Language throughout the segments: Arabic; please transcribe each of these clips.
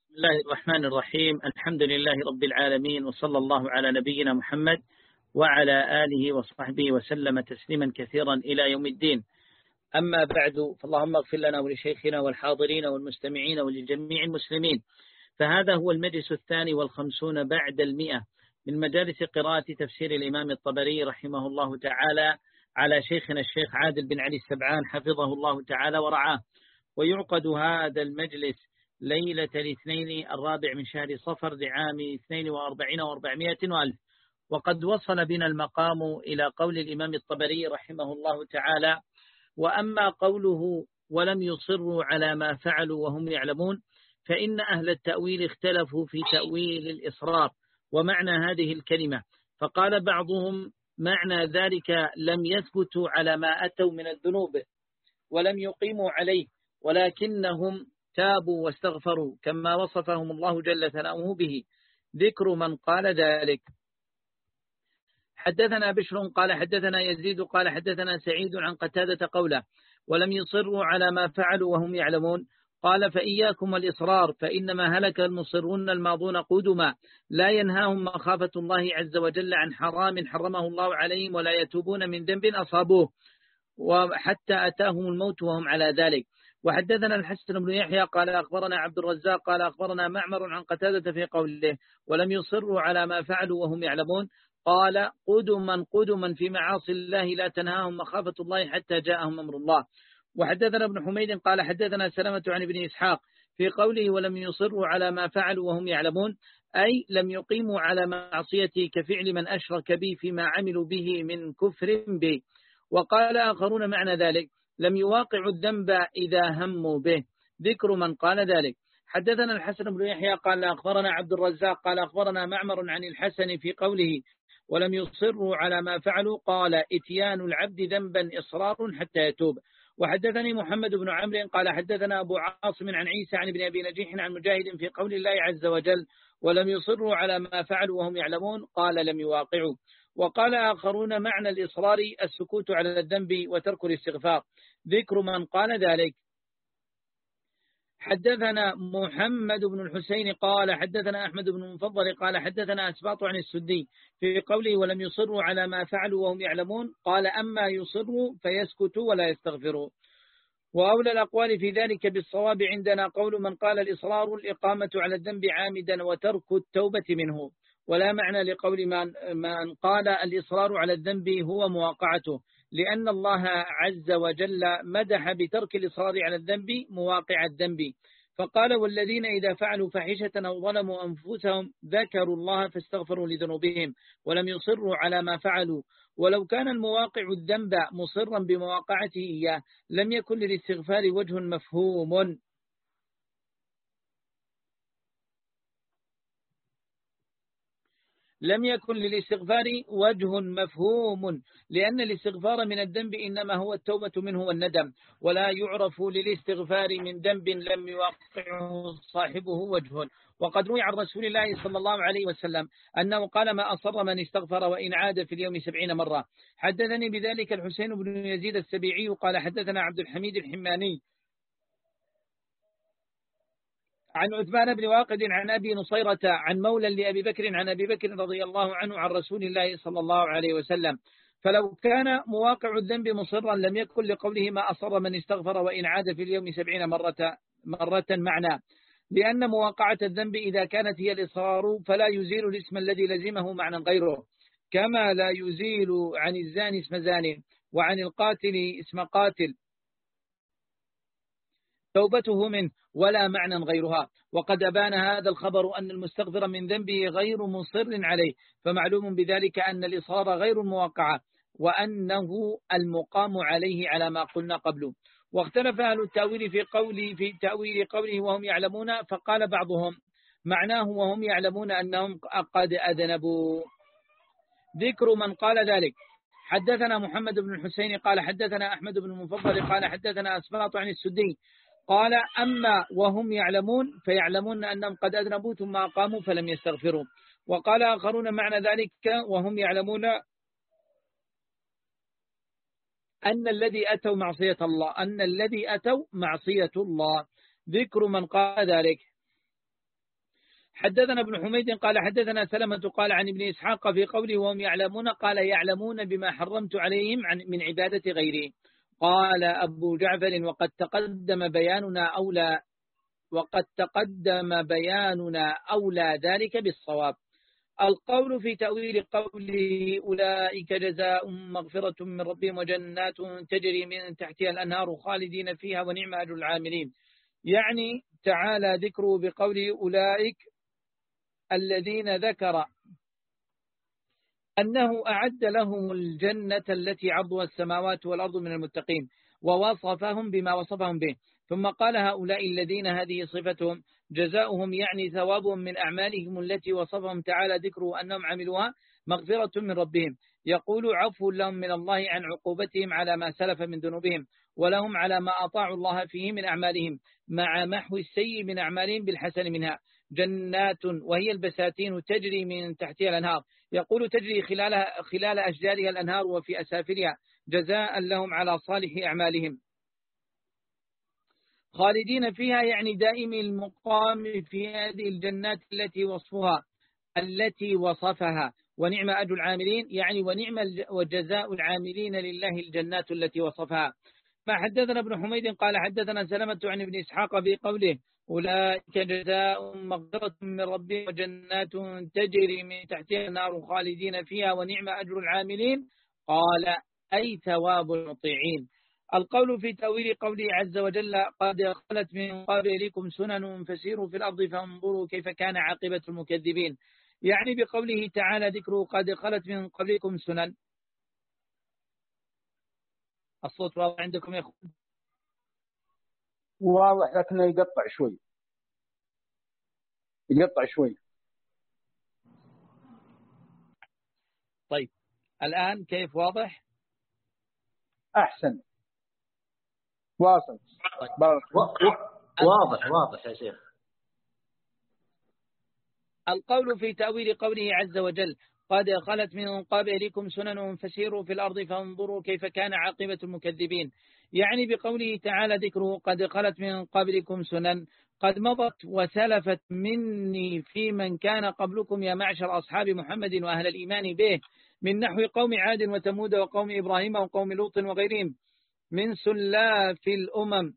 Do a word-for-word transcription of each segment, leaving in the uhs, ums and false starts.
بسم الله الرحمن الرحيم. الحمد لله رب العالمين، وصلى الله على نبينا محمد وعلى آله وصحبه وسلم تسليما كثيرا إلى يوم الدين. أما بعد، فاللهم اغفر لنا ولشيخنا والحاضرين والمستمعين ولجميع المسلمين. فهذا هو المجلس الثاني والخمسون بعد المئة من مجالس قراءة تفسير الإمام الطبري رحمه الله تعالى على شيخنا الشيخ عادل بن علي السبعان حفظه الله تعالى ورعاه. ويعقد هذا المجلس ليلة الاثنين الرابع من شهر صفر لعام اثنين وأربعين وأربعمائة وألف. وقد وصل بنا المقام إلى قول الإمام الطبري رحمه الله تعالى: وأما قوله ولم يصروا على ما فعلوا وهم يعلمون، فإن أهل التأويل اختلفوا في تأويل الإصرار ومعنى هذه الكلمة. فقال بعضهم معنى ذلك لم يثبتوا على ما أتوا من الذنوب ولم يقيموا عليه، ولكنهم تابوا واستغفروا كما وصفهم الله جل ثناؤه به. ذكر من قال ذلك: حدثنا بشر قال حدثنا يزيد قال حدثنا سعيد عن قتادة قوله: ولم يصروا على ما فعلوا وهم يعلمون. قال: فإياكم والإصرار، فإنما هلك المصرون الماضون قدما، لا ينهاهم مخافة الله عز وجل عن حرام حرمه الله عليهم، ولا يتوبون من ذنب أصابوه وحتى أتاهم الموت وهم على ذلك. وحدثنا الحسن بن يحيى قال أخبرنا عبد الرزاق قال أخبرنا معمر عن قتادة في قوله: ولم يصروا على ما فعلوا وهم يعلمون. قال: قدما قدما في معاصي الله لا تنهاهم مخافة الله حتى جاءهم أمر الله. وحدثنا ابن حميد قال حدثنا سلمة عن ابن إسحاق في قوله: ولم يصروا على ما فعلوا وهم يعلمون، أي لم يقيموا على معصيته كفعل من أشرك به فيما عملوا به من كفر به. وقال آخرون معنى ذلك: لم يواقعوا الذنب إذا هموا به. ذكر من قال ذلك: حدثنا الحسن بن يحيى قال أخبرنا عبد الرزاق قال أخبرنا معمر عن الحسن في قوله: ولم يصروا على ما فعلوا، قال: اتيان العبد ذنبا إصرار حتى يتوب. وحدثني محمد بن عمرو قال حدثنا أبو عاصم عن عيسى عن ابن أبي نجيح عن مجاهد في قول الله عز وجل: ولم يصروا على ما فعلوا وهم يعلمون، قال: لم يواقعوا. وقال آخرون معنى الإصرار السكوت على الذنب وترك الاستغفار. ذكر من قال ذلك: حدثنا محمد بن الحسين قال حدثنا أحمد بن المفضل قال حدثنا أسباط عن السدي في قوله: ولم يصروا على ما فعلوا وهم يعلمون، قال: أما يصروا فيسكتوا ولا يستغفروا. وأولى الأقوال في ذلك بالصواب عندنا قول من قال: الإصرار الإقامة على الذنب عامدا وترك التوبة منه. ولا معنى لقول من, من قال الإصرار على الذنب هو مواقعته، لأن الله عز وجل مدح بترك الإصرار على الذنب مواقع الذنب، فقال: والذين إذا فعلوا فاحشة أو ظلموا أنفسهم ذكروا الله فاستغفروا لذنوبهم ولم يصروا على ما فعلوا. ولو كان المواقع الذنب مصرا بمواقعته إياه لم يكن للاستغفار وجه مفهوم لم يكن للاستغفار وجه مفهوم لأن الاستغفار من الذنب إنما هو التوبة منه والندم، ولا يعرف للاستغفار من ذنب لم يوقعه صاحبه وجه. وقد روي عن رسول الله صلى الله عليه وسلم أنه قال: ما أصر من استغفر وإن عاد في اليوم سبعين مرة. حدثني بذلك الحسين بن يزيد السبيعي قال حدثنا عبد الحميد الحماني عن عثمان بن واقد عن أبي نصيرة عن مولى لأبي بكر عن أبي بكر رضي الله عنه عن رسول الله صلى الله عليه وسلم. فلو كان مواقع الذنب مصرا لم يكن لقوله: ما أصر من استغفر وإن عاد في اليوم سبعين مرة مرة معنى، لأن مواقعة الذنب إذا كانت هي الإصرار فلا يزيل الاسم الذي لزمه معنى غيره، كما لا يزيل عن الزاني اسم زاني وعن القاتل اسم قاتل توبته منه ولا معنى غيرها. وقد أبان هذا الخبر أن المستغفر من ذنبه غير مصر عليه، فمعلوم بذلك أن الإصرار غير المواقعة، وأنه المقام عليه على ما قلنا قبله. واختلف أهل التأويل في قوله في تأويل قوله وهم يعلمون، فقال بعضهم معناه وهم يعلمون أنهم قد أذنبوا. ذكر من قال ذلك: حدثنا محمد بن الحسين قال حدثنا أحمد بن المفضل قال حدثنا أسباط عن السدي قال: أما وهم يعلمون فيعلمون أنهم قد أذنبوا ثم أقاموا فلم يستغفروا. وقال آخرون معنى ذلك وهم يعلمون أن الذي أتوا معصية الله أن الذي أتوا معصية الله. ذكر من قال ذلك: حدثنا ابن حميد قال حدثنا سلمة قال عن ابن إسحاق في قوله وهم يعلمون قال يعلمون بما حرمت عليهم عن من عبادة غيره. قال أبو جعفر وقد تقدم بياننا أولى وقد تقدم بياننا أولى ذلك بالصواب. القول في تأويل قوله أولئك جزاء مغفرة من ربهم وجنات تجري من تحتها الأنهار خالدين فيها ونعم أجر العاملين، يعني تعالى ذكره بقوله أولئك الذين ذكر أنه أعد لهم الجنة التي عرضها السماوات والأرض من المتقين، ووصفهم بما وصفهم به، ثم قال هؤلاء الذين هذه صفتهم جزاؤهم يعني ثوابهم من أعمالهم التي وصفهم تعالى ذكره أنهم عملوها مغفرة من ربهم، يقول عفو لهم من الله عن عقوبتهم على ما سلف من ذنوبهم، ولهم على ما أطاعوا الله فيه من أعمالهم مع محو السيء من أعمالهم بالحسن منها. جنات وهي البساتين تجري من تحتها الأنهار، يقول تجري خلال خلال أشجارها الأنهار وفي أسافلها جزاء لهم على صالح أعمالهم. خالدين فيها يعني دائم المقام في هذه الجنات التي وصفها التي وصفها، ونعم أجر العاملين يعني ونعم وجزاء العاملين لله الجنات التي وصفها. فحدثنا ابن حميد قال حدثنا سلمة عن ابن إسحاق بقوله أولئك جزاء مغفرة من ربهم وجنات تجري من تحتها النار خالدين فيها ونعم أجر العاملين، قال أي ثواب المطيعين. القول في تأويل قوله عز وجل قد خلت من قبلكم سنن فسيروا في الأرض فانظروا كيف كان عاقبة المكذبين، يعني بقوله تعالى ذكره قد خلت من قبلكم سنن. الصوت واضح عندكم يا أخوان؟ واضح لكنه يقطع شوي يقطع شوي. طيب الآن كيف واضح؟ أحسن واصل. طيب. واضح واضح يا شيخ. القول في تأويل قوله عز وجل قد خلت من قبلكم سنن فسيروا في الأرض فانظروا كيف كان عاقبة المكذبين، يعني بقوله تعالى ذكره قد خلت من قبلكم سنن قد مضت وسلفت مني في من كان قبلكم يا معشر أصحاب محمد وأهل الإيمان به، من نحو قوم عاد وتمود وقوم إبراهيم وقوم لوط وغيرهم من سلاف الأمم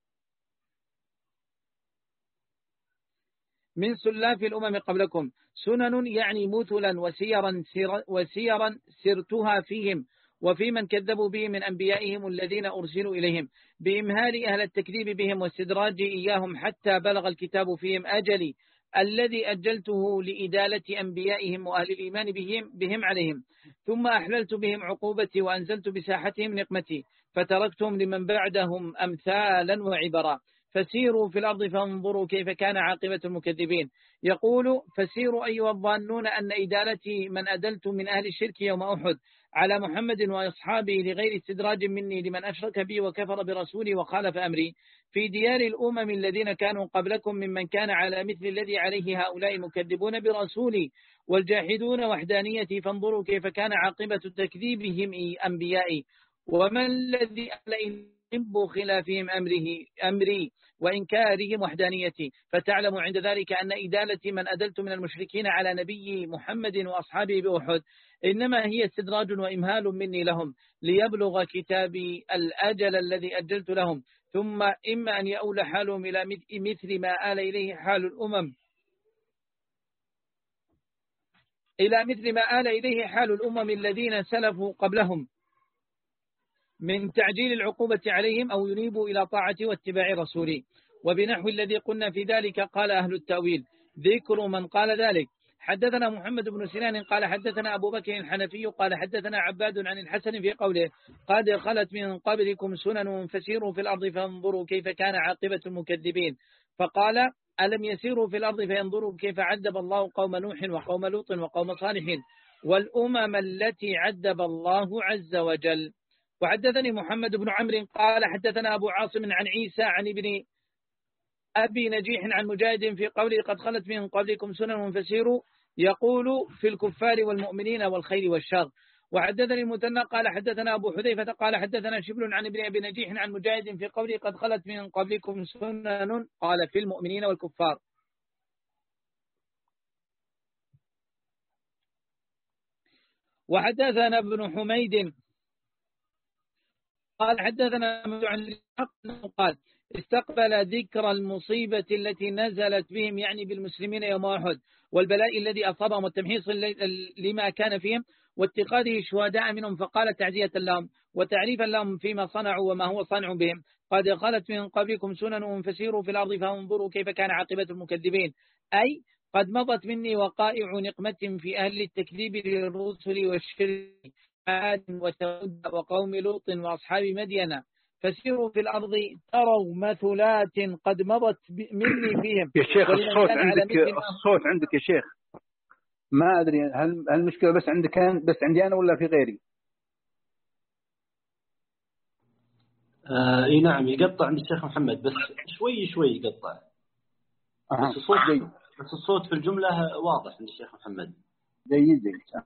من سلاف الأمم قبلكم، سنن يعني مثلا وسيرا, سير وسيرا سرتها فيهم وفي من كذبوا به من أنبيائهم الذين أرسلوا إليهم، بإمهال أهل التكذيب بهم واستدراج إياهم حتى بلغ الكتاب فيهم أجلي الذي أجلته لإدالة أنبيائهم وأهل الإيمان بهم, بهم عليهم، ثم أحللت بهم عقوبتي وأنزلت بساحتهم نقمتي فتركتهم لمن بعدهم أمثالا وعبرا، فسيروا في الأرض فانظروا كيف كان عاقبة المكذبين. يقول فسيروا أيها الظانون أن إدالتي من أدلت من أهل الشرك يوم أحد على محمد وأصحابه لغير استدراج مني لمن أشرك بي وكفر برسولي وخالف أمري في ديار الأمم الذين كانوا قبلكم ممن كان على مثل الذي عليه هؤلاء مكذبون برسولي والجاحدون وحدانيتي، فانظروا كيف كان عاقبة تكذيبهم أنبيائي ومن الذي يحب خلافهم أمره أمري وإنكارهم وحدانيتي، فتعلم عند ذلك أن إدالة من أدلت من المشركين على نبي محمد وأصحابه بأحد إنما هي استدراج وإمهال مني لهم ليبلغ كتابي الأجل الذي أجلت لهم، ثم إما أن يؤول حالهم إلى مثل ما آل إليه حال الأمم إلى مثل ما آل إليه حال الأمم الذين سلفوا قبلهم من تعجيل العقوبة عليهم أو ينيبوا إلى طاعة واتباع رسوله. وبنحو الذي قلنا في ذلك قال أهل التأويل ذكر من قال ذلك. حدثنا محمد بن سنان قال حدثنا أبو بكر الحنفي قال حدثنا عباد عن الحسن في قوله قد خلت من قبلكم سنن فسيروا في الأرض فانظروا كيف كان عاقبة المكذبين، فقال ألم يسيروا في الأرض فينظروا كيف عذب الله قوم نوح وقوم لوط وقوم صالح والأمم التي عذب الله عز وجل. وحدثني محمد بن عمرو قال حدثنا أبو عاصم عن عيسى عن ابن أبي نجيح عن مجاهد في قوله قد خلت من قبلكم سنن فسيروا يقول في الكفار والمؤمنين والخير والشر. وحدثني المثنى قال حدثنا أبو حذيفة قال حدثنا شبل عن ابن أبي نجيح عن مجاهد في قوله قد خلت من قبلكم سنن قال في المؤمنين والكفار. وحدثنا ابن حميد قال حدثنا عن الحق قال استقبل ذكر المصيبة التي نزلت بهم يعني بالمسلمين يوم أحد والبلاء الذي أصابهم والتمحيص لما كان فيهم واتخاذه شهداء منهم فقال تعزية لهم وتعريفا لهم فيما صنعوا وما هو صانع بهم قد خلت من قبلكم سنن فسيروا في الأرض فانظروا كيف كان عاقبة المكذبين أي قد مضت مني وقائع نقمة في أهل التكذيب للرسل والشرك عاد وثمود وقوم لوط وأصحاب مدين فسيروا في الأرض تروا مثلات قد مضت مني فيهم. يا شيخ الصوت عندك الصوت عندك يا شيخ ما أدري هل المشكلة بس عندك بس عندي أنا ولا في غيري؟ آه اي نعم يقطع عند الشيخ محمد بس شوي شوي يقطع. أه. بس الصوت جيد. بس الصوت في الجملة واضح عند الشيخ محمد. جيد جيد.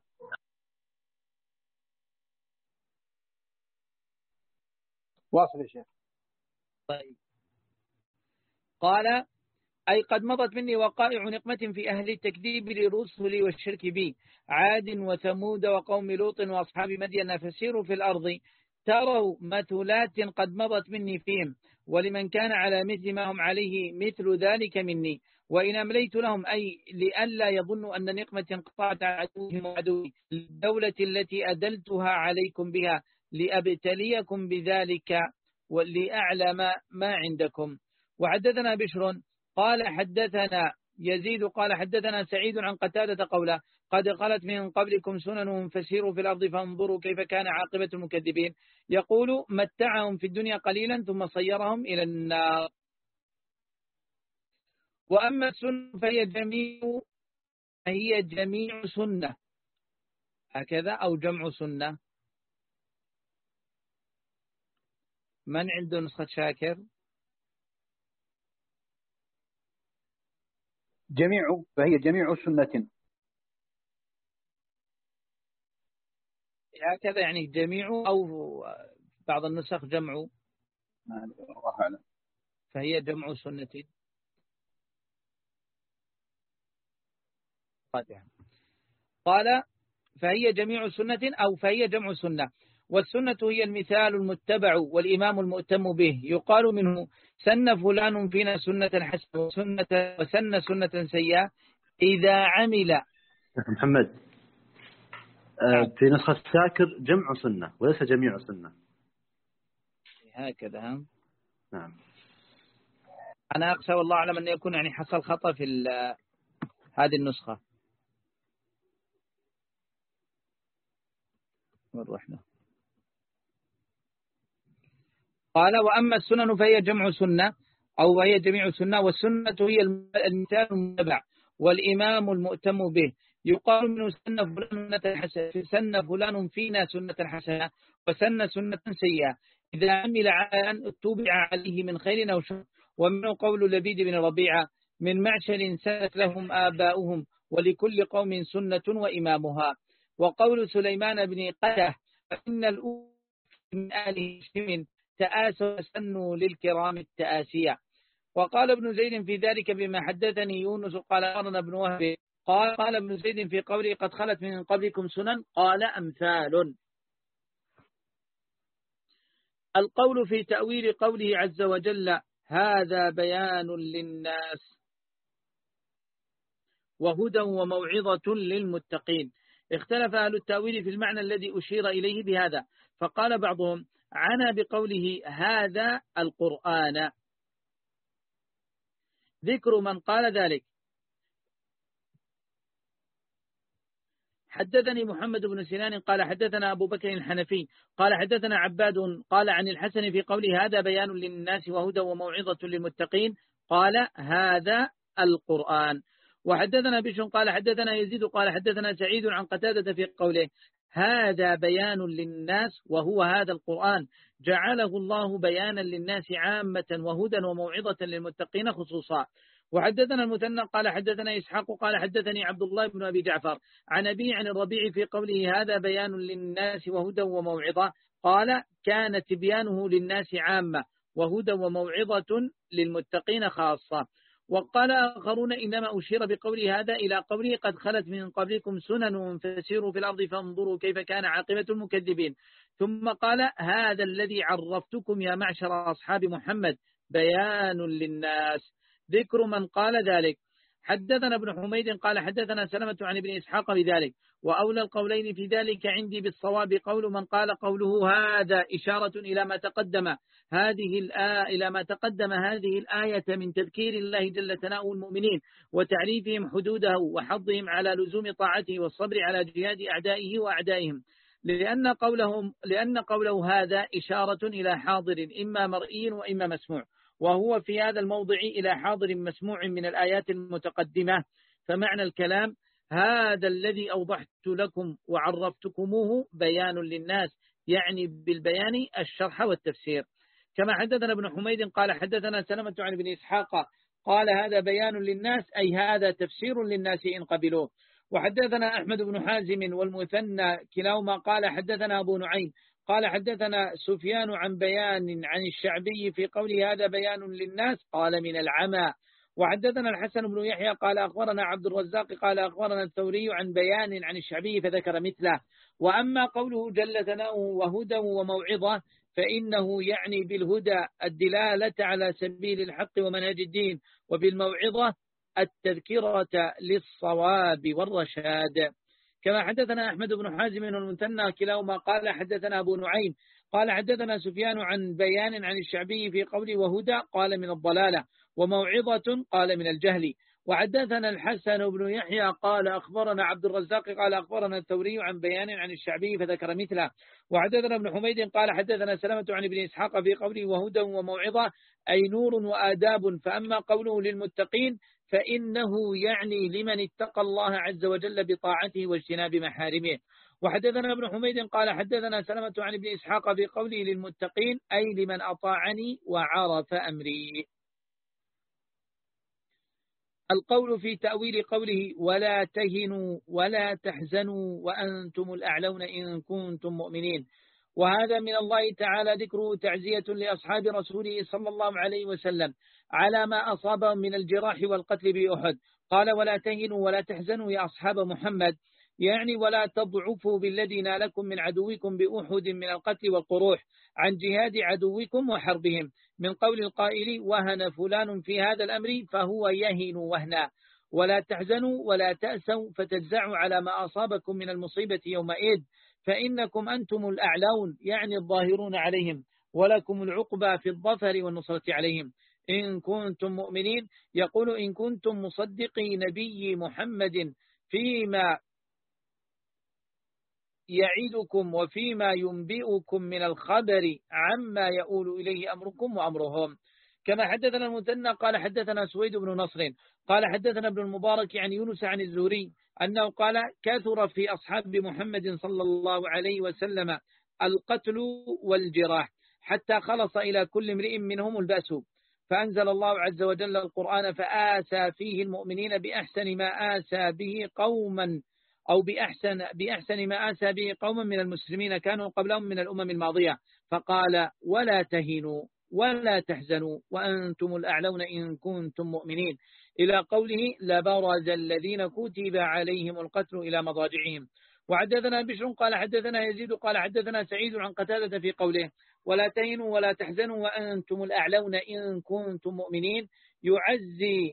واصل يا شيخ. طيب قال أي قد مضت مني وقائع نقمة في أهل التكذيب لرسل والشرك بي عاد وثمود وقوم لوط وأصحاب مدين فسيروا في الأرض تروا مثلات قد مضت مني فيهم ولمن كان على مثل ما هم عليه مثل ذلك مني وإن أمليت لهم أي لئلا يظنوا أن نقمة انقطعت عن عدوهم وعدوي الدولة التي أدلتها عليكم بها لأبتليكم بذلك ولأعلم ما عندكم. وحدثنا بشر قال حدثنا يزيد قال حدثنا سعيد عن قتادة قوله قد خلت من قبلكم سنن فسيروا في الأرض فانظروا كيف كان عاقبة المكذبين يقول متعهم في الدنيا قليلا ثم صيرهم إلى النار. وأما السنة فهي جميع هي جميع سنة هكذا أو جمع سنة. من عنده نسخة شاكر؟ جميع فهي جميع سنة هكذا يعني جميع أو بعض النسخ جمع الله أعلم فهي جمع سنة. قال فهي جميع سنة أو فهي جمع سنة والسنة هي المثال المتبع والإمام المؤتم به يقال منه سن فلان فينا سنة حسنة وسنة وسن سنة سيئة إذا عمل. محمد في نسخة شاكر جمع سنة وليس جميع سنة هكذا. نعم أنا أخشى والله أعلم أن يكون يعني حصل خطأ في هذه النسخة. ورحنا. قال وأما السنن فهي جمع سنة أو هي جميع سنة والسنة هي المثال المتبع والإمام المؤتم به يقال منه سن فلان حسنة سن فلان فينا سنة حسنة وسن سنة سيئة إذا عمل على أن اتبع عليه من خير أو شر. ومنه قول لبيد بن ربيعة من معشر سنت لهم آباؤهم ولكل قوم سنة وإمامها. وقول سليمان بن قته فإن الأولى من آل هشام تآسوا وسنوا للكرام التآسية. وقال ابن زيد في ذلك بما حدثني يونس قال أرنا ابن وهب قال قال ابن زيد في قوله قد خلت من قبلكم سنن قال أمثال. القول في تأويل قوله عز وجل هذا بيان للناس وهدى وموعظة للمتقين. اختلف أهل التأويل في المعنى الذي أشير إليه بهذا فقال بعضهم عنا بقوله هذا القرآن ذكر من قال ذلك. حدثني محمد بن سنان قال حدثنا أبو بكر الحنفي قال حدثنا عباد قال عن الحسن في قوله هذا بيان للناس وهدى وموعظة للمتقين قال هذا القرآن. وحدثنا بشر قال حدثنا يزيد قال حدثنا سعيد عن قتادة في قوله هذا بيان للناس وهو هذا القرآن جعله الله بيانا للناس عامة وهدى وموعظة للمتقين خصوصا. وحدثنا المثنى قال حدثنا إسحاق قال حدثني عبد الله بن أبي جعفر عن أبي عن الربيع في قوله هذا بيان للناس وهدى وموعظة قال كان تبيانه للناس عامة وهدى وموعظة للمتقين خاصة. وقال آخرون إنما أشير بقوله هذا إلى قوله قد خلت من قبلكم سنن فسيروا في الأرض فانظروا كيف كان عاقبة المكذبين. ثم قال هذا الذي عرفتكم يا معشر أصحاب محمد بيان للناس. ذكر من قال ذلك. حدثنا ابن حميد قال حدثنا سلمة عن ابن إسحاق بذلك. وأولى القولين في ذلك عندي بالصواب قول من قال قوله هذا إشارة إلى ما تقدم هذه الآية إلى ما تقدم هذه الآية من تذكير الله جل ثناؤه المؤمنين وتعريفهم حدوده وحضهم على لزوم طاعته والصبر على جهاد أعدائه وأعدائهم، لأن قولهم لأن قوله هذا إشارة إلى حاضر إما مرئي وإما مسموع، وهو في هذا الموضع إلى حاضر مسموع من الآيات المتقدمة. فمعنى الكلام هذا الذي أوضحت لكم وعرفتكموه بيان للناس، يعني بالبيان الشرح والتفسير. كما حدثنا ابن حميد قال حدثنا سلمة عن ابن إسحاق قال هذا بيان للناس أي هذا تفسير للناس إن قبلوه. وحدثنا أحمد بن حازم والمثنى كلاهما قال حدثنا أبو نعيم قال حدثنا سفيان عن بيان عن الشعبي في قوله هذا بيان للناس قال من العمى. وحدثنا الحسن بن يحيى قال أخبرنا عبد الرزاق قال أخبرنا الثوري عن بيان عن الشعبي فذكر مثله. وأما قوله جل ثناؤه وهدى وموعظة فإنه يعني بالهدى الدلالة على سبيل الحق ومنهج الدين، وبالموعظة التذكرة للصواب والرشاد. كما حدثنا أحمد بن حازم والمثنى كلاهما قال حدثنا أبو نعيم قال حدثنا سفيان عن بيان عن الشعبي في قوله وهدى قال من الضلالة، وموعظة قال من الجهل. وحدثنا الحسن بن يحيى قال أخبرنا عبد الرزاق قال أخبرنا الثوري عن بيان عن الشعبي فذكر مثله. وحدثنا ابن حميد قال حدثنا سلمة عن ابن إسحاق في قوله وهدى وموعظة أي نور وآداب. فأما قوله للمتقين فإنه يعني لمن اتقى الله عز وجل بطاعته واجتناب محارمه. وحدثنا ابن حميد قال حدثنا سلمة عن ابن إسحاق في قوله للمتقين أي لمن أطاعني وعرف أمري. القول في تأويل قوله ولا تهنوا ولا تحزنوا وأنتم الأعلون إن كنتم مؤمنين، وهذا من الله تعالى ذكره تعزية لأصحاب رسوله صلى الله عليه وسلم على ما أصابهم من الجراح والقتل بأحد. قال ولا تهنوا ولا تحزنوا يا أصحاب محمد، يعني ولا تضعفوا بالذي نالكم من عدوكم بأحد من القتل والقروح عن جهاد عدوكم وحربهم، من قول القائل وهن فلان في هذا الأمر فهو يهن وهنا. ولا تحزنوا ولا تأسوا فتجزعوا على ما أصابكم من المصيبة يومئذ فإنكم أنتم الأعلون، يعني الظاهرون عليهم، ولكم العقبى في الظفر والنصرة عليهم إن كنتم مؤمنين. يقول إن كنتم مصدقي نبي محمد فيما يعيدكم وفيما ينبئكم من الخبر عما يؤول إليه أمركم وأمرهم. كما حدثنا المثنى قال حدثنا سويد بن نصر قال حدثنا ابن المبارك عن يونس عن الزهري أنه قال كثر في أصحاب محمد صلى الله عليه وسلم القتل والجراح حتى خلص إلى كل امرئ منهم البأس، فأنزل الله عز وجل القرآن فآسى فيه المؤمنين بأحسن ما آسى به قوما أو بأحسن, بأحسن ما آسى به قوما من المسلمين كانوا قبلهم من الأمم الماضية، فقال ولا تهنوا ولا تحزنوا وأنتم الأعلون إن كنتم مؤمنين، إلى قوله لبرز الذين كتب عليهم القتل إلى مضاجعهم. وحدثنا بشر قال حدثنا يزيد قال حدثنا سعيد عن قتادة في قوله ولا تهنوا ولا تحزنوا وأنتم الأعلون إن كنتم مؤمنين، يعزي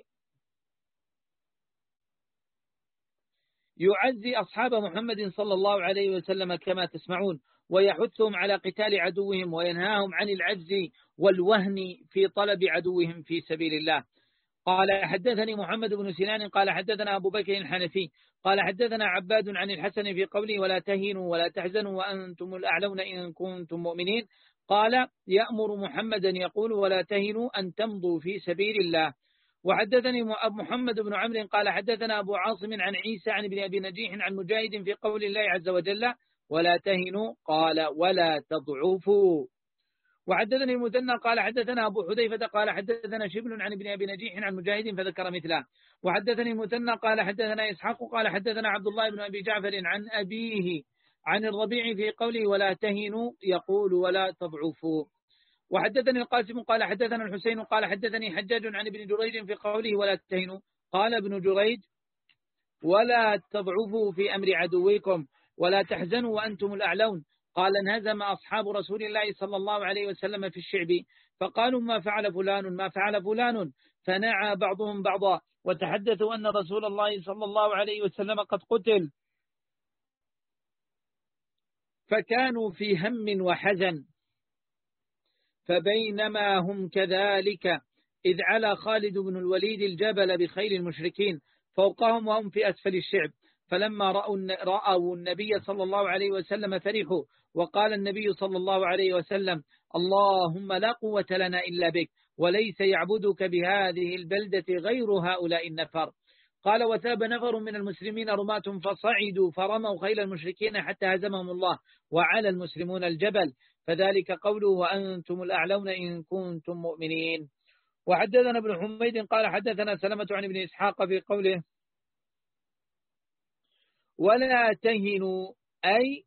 يعزي أصحاب محمد صلى الله عليه وسلم كما تسمعون، ويحثهم على قتال عدوهم وينهاهم عن العجز والوهن في طلب عدوهم في سبيل الله. قال حدثني محمد بن سنان قال حدثنا أبو بكر الحنفي قال حدثنا عباد عن الحسن في قوله ولا تهنوا ولا تحزنوا وأنتم الأعلون إن كنتم مؤمنين، قال يأمر محمدا يقول ولا تهنوا أن تمضوا في سبيل الله. وحدثني محمد بن عمرو قال حدثنا أبو عاصم عن عيسى عن ابن أبي نجيح عن مجاهد في قول الله عز وجل ولا تهنوا قال ولا تضعفوا. وحدثني المثنى قال حدثنا أبو حذيفة قال حدثنا شبل عن ابن أبي نجيح عن مجاهد فذكر مثله. وحدثني المثنى قال حدثنا إسحاق قال حدثنا عبد الله بن أبي جعفر عن أبيه عن الربيع في قوله ولا تهنوا يقول ولا تضعفوا. وحدثني القاسم قال حدثنا الحسين قال حدثني حجاج عن ابن جريج في قوله ولا تهنوا. قال ابن جريج ولا تضعفوا في أمر عدوكم ولا تحزنوا وأنتم الأعلون. قال انهزم أصحاب رسول الله صلى الله عليه وسلم في الشعب فقالوا ما فعل فلان ما فعل فلان، فنعى بعضهم بعضا وتحدثوا أن رسول الله صلى الله عليه وسلم قد قتل، فكانوا في هم وحزن. فبينما هم كذلك إذ على خالد بن الوليد الجبل بخيل المشركين فوقهم وهم في أسفل الشعب، فلما رأوا, رأوا النبي صلى الله عليه وسلم فرحوا، وقال النبي صلى الله عليه وسلم اللهم لا قوة لنا إلا بك وليس يعبدك بهذه البلدة غير هؤلاء النفر. قال وثاب نفر من المسلمين رماة فصعدوا فرموا خيل المشركين حتى هزمهم الله وعلى المسلمون الجبل، فذلك قوله وأنتم الأعلون إن كنتم مؤمنين. وحدثنا ابن حميد قال حدثنا سلمة عن ابن إسحاق في قوله ولا تهنوا أي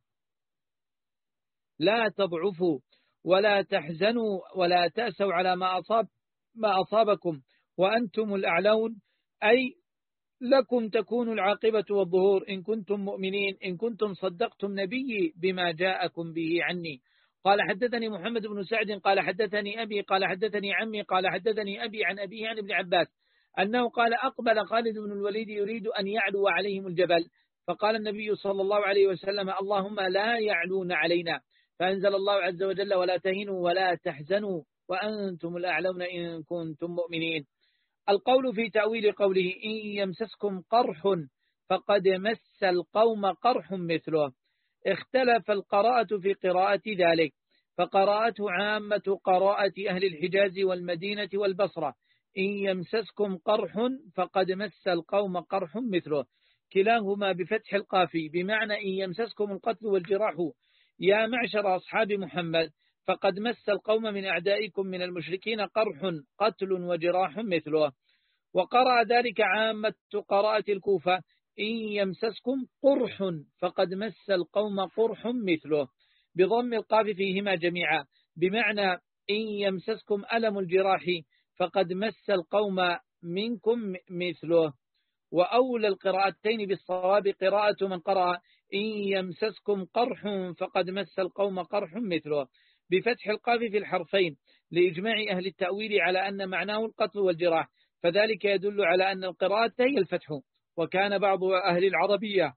لا تضعفوا ولا تحزنوا ولا تأسوا على ما أصاب ما أصابكم وأنتم الأعلون أي لكم تكون العاقبة والظهور إن كنتم مؤمنين إن كنتم صدقتم نبيي بما جاءكم به عني. قال حدثني محمد بن سعد قال حدثني أبي قال حدثني عمي قال حدثني أبي عن أبيه عن ابن عباس أنه قال أقبل خالد بن الوليد يريد أن يعلو عليهم الجبل، فقال النبي صلى الله عليه وسلم اللهم لا يعلون علينا، فأنزل الله عز وجل ولا تهنوا ولا تحزنوا وأنتم الأعلون إن كنتم مؤمنين. القول في تأويل قوله إن يمسسكم قرح فقد مس القوم قرح مثله، اختلف القراءة في قراءة ذلك، فقراءته عامة قراءة أهل الحجاز والمدينة والبصرة إن يمسسكم قرح فقد مس القوم قرح مثله، كلاهما بفتح القاف بمعنى إن يمسسكم القتل والجراح يا معشر أصحاب محمد فقد مس القوم من أعدائكم من المشركين قرح قتل وجراح مثله. وقرأ ذلك عامة قراءة الكوفة إن يمسسكم قرح فقد مس القوم قرح مثله بضم القاف فيهما جميعا بمعنى إن يمسسكم ألم الجراح فقد مس القوم منكم مثله. وأولى القراءتين بالصواب قراءة من قرأ إن يمسسكم قرح فقد مس القوم قرح مثله بفتح القاف في الحرفين لإجماع أهل التأويل على أن معناه القتل والجراح، فذلك يدل على أن القراءة هي الفتح. وكان بعض أهل العربية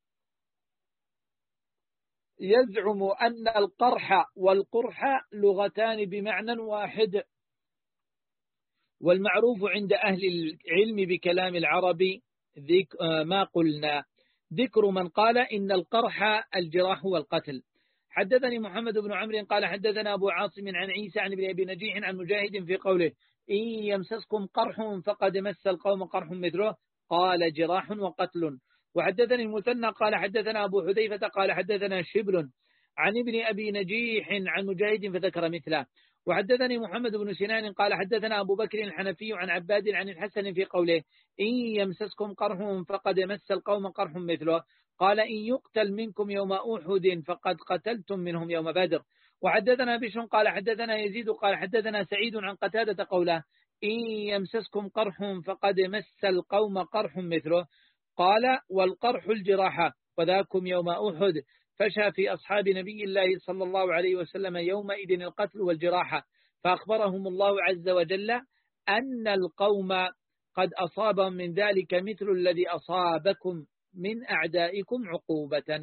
يزعم أن القرح والقرح لغتان بمعنى واحد، والمعروف عند أهل العلم بكلام العربي ما قلنا ذكر من قال إن القرح الجراح والقتل. حدثني محمد بن عمرو قال حدثنا أبو عاصم عن عيسى عن ابن أبي نجيح عن مجاهد في قوله إن يمسسكم قرح فقد مس القوم قرح مثله قال جراح وقتل. وحدثني المثنى قال حدثنا أبو حذيفة قال حدثنا شبل عن ابن أبي نجيح عن مجاهد فذكر مثله. وحدثني محمد بن سنان قال حدثنا أبو بكر الحنفي عن عباد عن الحسن في قوله إن يمسسكم قرح فقد مس القوم قرح مثله قال إن يقتل منكم يوم أحد فقد قتلتم منهم يوم بدر. وحدثنا بشر قال حدثنا يزيد قال حدثنا سعيد عن قتادة قوله إن يمسسكم قرح فقد مس القوم قرح مثله قال والقرح الجراحة وذاكم يوم أحد، فشى في أصحاب نبي الله صلى الله عليه وسلم يومئذ القتل والجراحة، فأخبرهم الله عز وجل أن القوم قد أصابهم من ذلك مثل الذي أصابكم من أعدائكم عقوبة.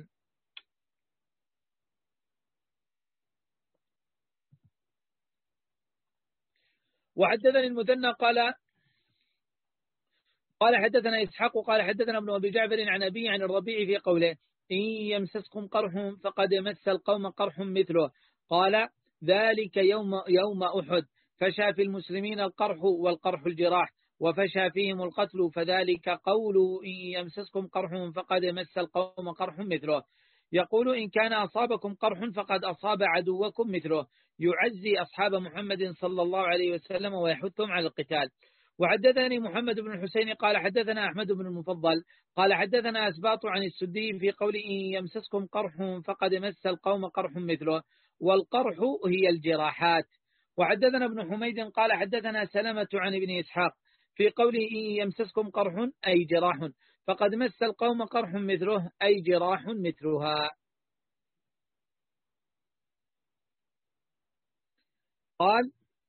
وحدثني المثنى قال قال حدثنا إسحاق قال حدثنا ابن أبي جعفر عن أبي عن الربيع في قوله إن يمسسكم قرح فقد مس القوم قرح مثله قال ذلك يوم يوم أحد، فشى في المسلمين القرح والقرح الجراح وفشى فيهم القتل، فذلك قوله إن يمسسكم قرح فقد مس القوم قرح مثله. يقول إن كان أصابكم قرح فقد أصاب عدوكم مثله، يعزي أصحاب محمد صلى الله عليه وسلم ويحثهم على القتال. وحدثني محمد بن الحسين قال حدثنا أحمد بن المفضل قال حدثنا أسباط عن السدي في قول إن يمسسكم قرح فقد مس القوم قرح مثله، والقرح هي الجراحات. وحدثنا ابن حميد قال حدثنا سلمة عن ابن إسحاق في قوله إن يمسسكم قرح أي جراح فقد مس القوم قرح مثله أي جراح مثلها. قال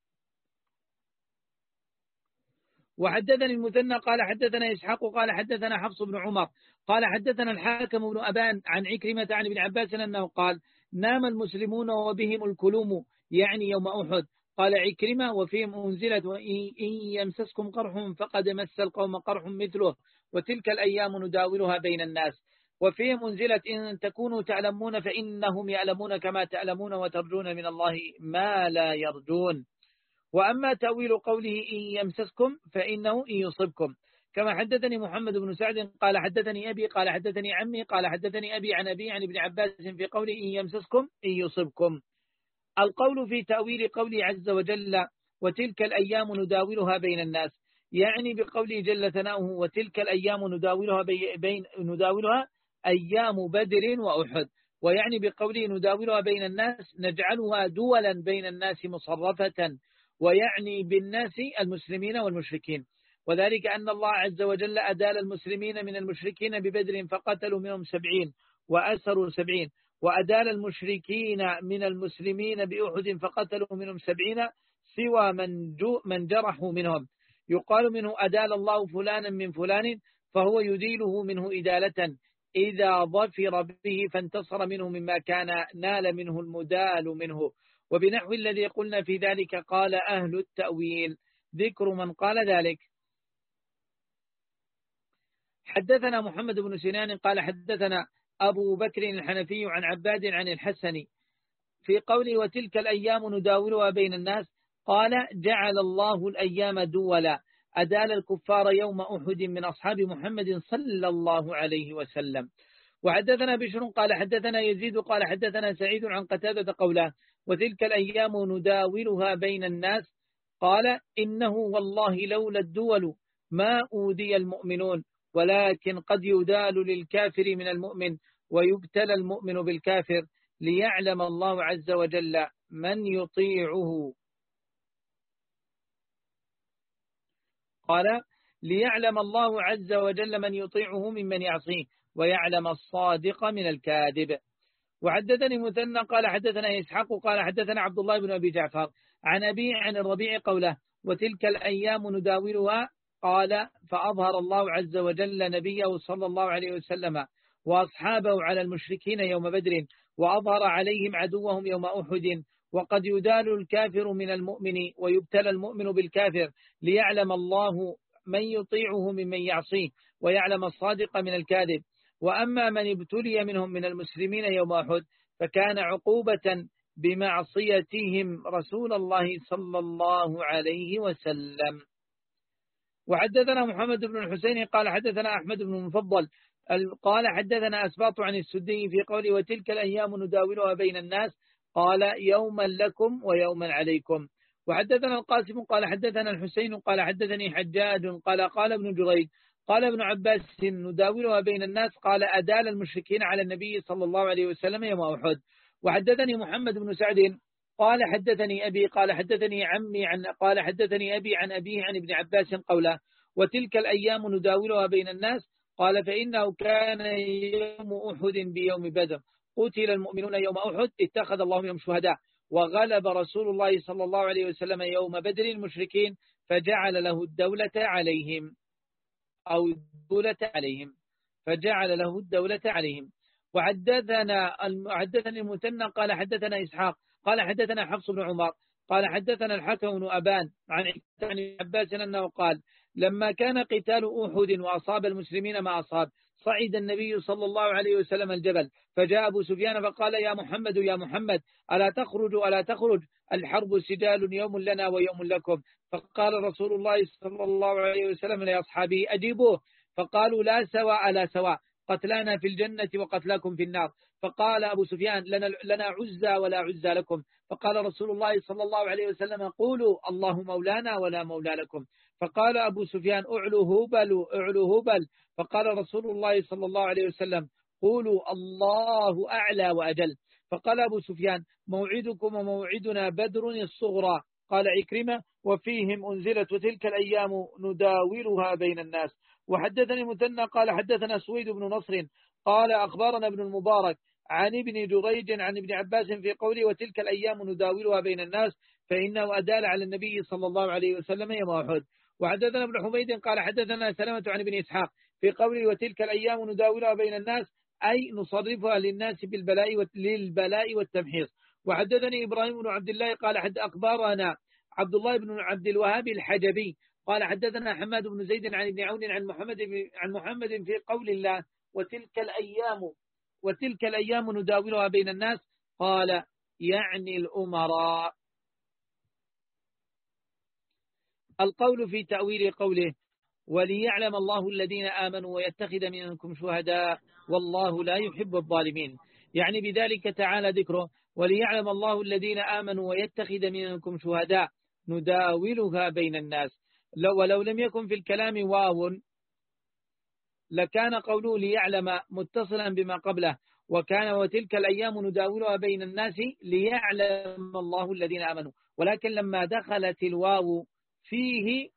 وحدثني المثنى قال حدثنا إسحاق قال حدثنا حفص بن عمر قال حدثنا الحاكم بن أبان عن عكرمة عن ابن عباس أنه قال نام المسلمون وبهم الكلوم يعني يوم أحد. قال عكرمة وفيهم أنزلت وإن يمسسكم قرح فقد مس القوم قرح مثله وتلك الأيام نداولها بين الناس. وفيهم أنزلت إن تكونوا تعلمون فإنهم يعلمون كما تعلمون وترجون من الله ما لا يرجون. وأما تأويل قوله إن يمسسكم فإنه إن يصبكم كما حدثني محمد بن سعد قال حدثني أبي قال حدثني عمي قال حدثني أبي عن أبي عن ابن عباس في قوله إن يمسسكم إن يصبكم. القول في تأويل قوله عز وجل وتلك الأيام نداولها بين الناس يعني بقوله جل ثناؤه وتلك الأيام نداولها بين نداولها أيام بدر وأحد. ويعني بقوله نداولها بين الناس نجعلها دولا بين الناس مصرفة ويعني بالناس المسلمين والمشركين. وذلك أن الله عز وجل أدال المسلمين من المشركين ببدر فقتلوا منهم سبعين وأسروا سبعين وأدال المشركين من المسلمين بأحد فقتلوا منهم سبعين سوى من, جو من جرحوا منهم. يقال منه أدال الله فلانا من فلان فهو يديله منه إدالة إذا ظفر به فانتصر منه مما كان نال منه المدال منه. وبنحو الذي قلنا في ذلك قال أهل التأويل ذكر من قال ذلك. حدثنا محمد بن سنان قال حدثنا أبو بكر الحنفي عن عباد عن الحسن في قوله وتلك الأيام نداولها بين الناس قال جعل الله الأيام دولا أدال الكفار يوم أحد من أصحاب محمد صلى الله عليه وسلم. وحدثنا بشر قال حدثنا يزيد قال حدثنا سعيد عن قتادة قوله وتلك الأيام نداولها بين الناس قال إنه والله لولا الدول ما أودي المؤمنون ولكن قد يدال للكافر من المؤمن ويبتلى المؤمن بالكافر ليعلم الله عز وجل من يطيعه. قال ليعلم الله عز وجل من يطيعه ممن يعصيه ويعلم الصادق من الكاذب. وحدثني مثنى قال حدثنا إسحاق قال حدثنا عبد الله بن أبي جعفر عن أبي عن الربيع قوله وتلك الأيام نداولها قال فأظهر الله عز وجل نبيه صلى الله عليه وسلم وأصحابه على المشركين يوم بدر وأظهر عليهم عدوهم يوم أحد وقد يدال الكافر من المؤمن ويبتلى المؤمن بالكافر ليعلم الله من يطيعه ممن يعصيه ويعلم الصادق من الكاذب. وأما من ابتلي منهم من المسلمين يوم أحد فكان عقوبة بمعصيتهم رسول الله صلى الله عليه وسلم. وحدثنا محمد بن الحسين قال حدثنا أحمد بن المفضل قال حدثنا أسباط عن السدي في قوله وتلك الأيام نداولها بين الناس قال يوما لكم ويوما عليكم. وحدثنا القاسم قال حدثنا الحسين قال حدثني حجاج قال قال ابن جريج قال ابن عباس نداولها بين الناس قال أدال المشركين على النبي صلى الله عليه وسلم يوم أحد. وحدثني محمد بن سعد قال حدثني أبي قال حدثني عمي عن قال حدثني أبي عن أبيه عن ابن عباس قوله وتلك الأيام نداولها بين الناس قال فإنه كان يوم أحد بيوم بدر قتل المؤمنون يوم أحد اتخذ الله منهم شهداء وغلب رسول الله صلى الله عليه وسلم يوم بدر المشركين فجعل له الدولة عليهم أو الدولة عليهم فجعل له الدولة عليهم. وحدثنا حدثنا المثنى قال حدثنا إسحاق قال حدثنا حفص بن عمر قال حدثنا الحكم بن أبان عن ابن عباس أنه قال لما كان قتال أحد وأصاب المسلمين ما أصاب صعد النبي صلى الله عليه وسلم الجبل فجاء أبو سفيان فقال يا محمد يا محمد ألا تخرج ألا تخرج الحرب سجال يوم لنا ويوم لكم. فقال رسول الله صلى الله عليه وسلم لأصحابه أجيبوه فقالوا لا سواء لا سواء قتلانا في الجنة وقتلاكم في النار. فقال أبو سفيان لنا, لنا عزى ولا عزى لكم. فقال رسول الله صلى الله عليه وسلم قولوا الله مولانا ولا مولى لكم. فقال أبو سفيان أعلو هبل أعلو هبل. فقال رسول الله صلى الله عليه وسلم قولوا الله أعلى وأجل. فقال أبو سفيان موعدكم وموعدنا بدر الصغرى قال عكرمة وفيهم أنزلت وتلك الأيام نداولها بين الناس. وحدثني مثنى قال حدثنا سويد بن نصر قال أخبرنا ابن المبارك عن ابن جريج عن ابن عباس في قوله وتلك الأيام نداولها بين الناس فإنه أدال على النبي صلى الله عليه وسلم يوم أحد. وحدثنا ابن حميد قال حدثنا سلمة عن ابن إسحاق في قوله وتلك الأيام نداولها بين الناس أي نصرفها للناس بالبلاء للبلاء والتمحيص. وحدثني إبراهيم بن عبد الله قال حد أخبرنا عبد الله بن عبد الوهاب الحجبي قال حدثنا حماد بن زيد عن ابن عون عن محمد عن محمد في قول الله وتلك الأيام وتلك الأيام نداولها بين الناس قال يعني الأمراء. القول في تأويل قوله وليعلم الله الذين آمنوا ويتخذ منكم شهداء والله لا يحب الظالمين، يعني بذلك تعالى ذكره وليعلم الله الذين آمنوا ويتخذ منكم شهداء نداولها بين الناس. لو ولو لم يكن في الكلام واو لكان قوله ليعلم متصلا بما قبله وكان وتلك الأيام نداولها بين الناس ليعلم الله الذين آمنوا، ولكن لما دخلت الواو فيه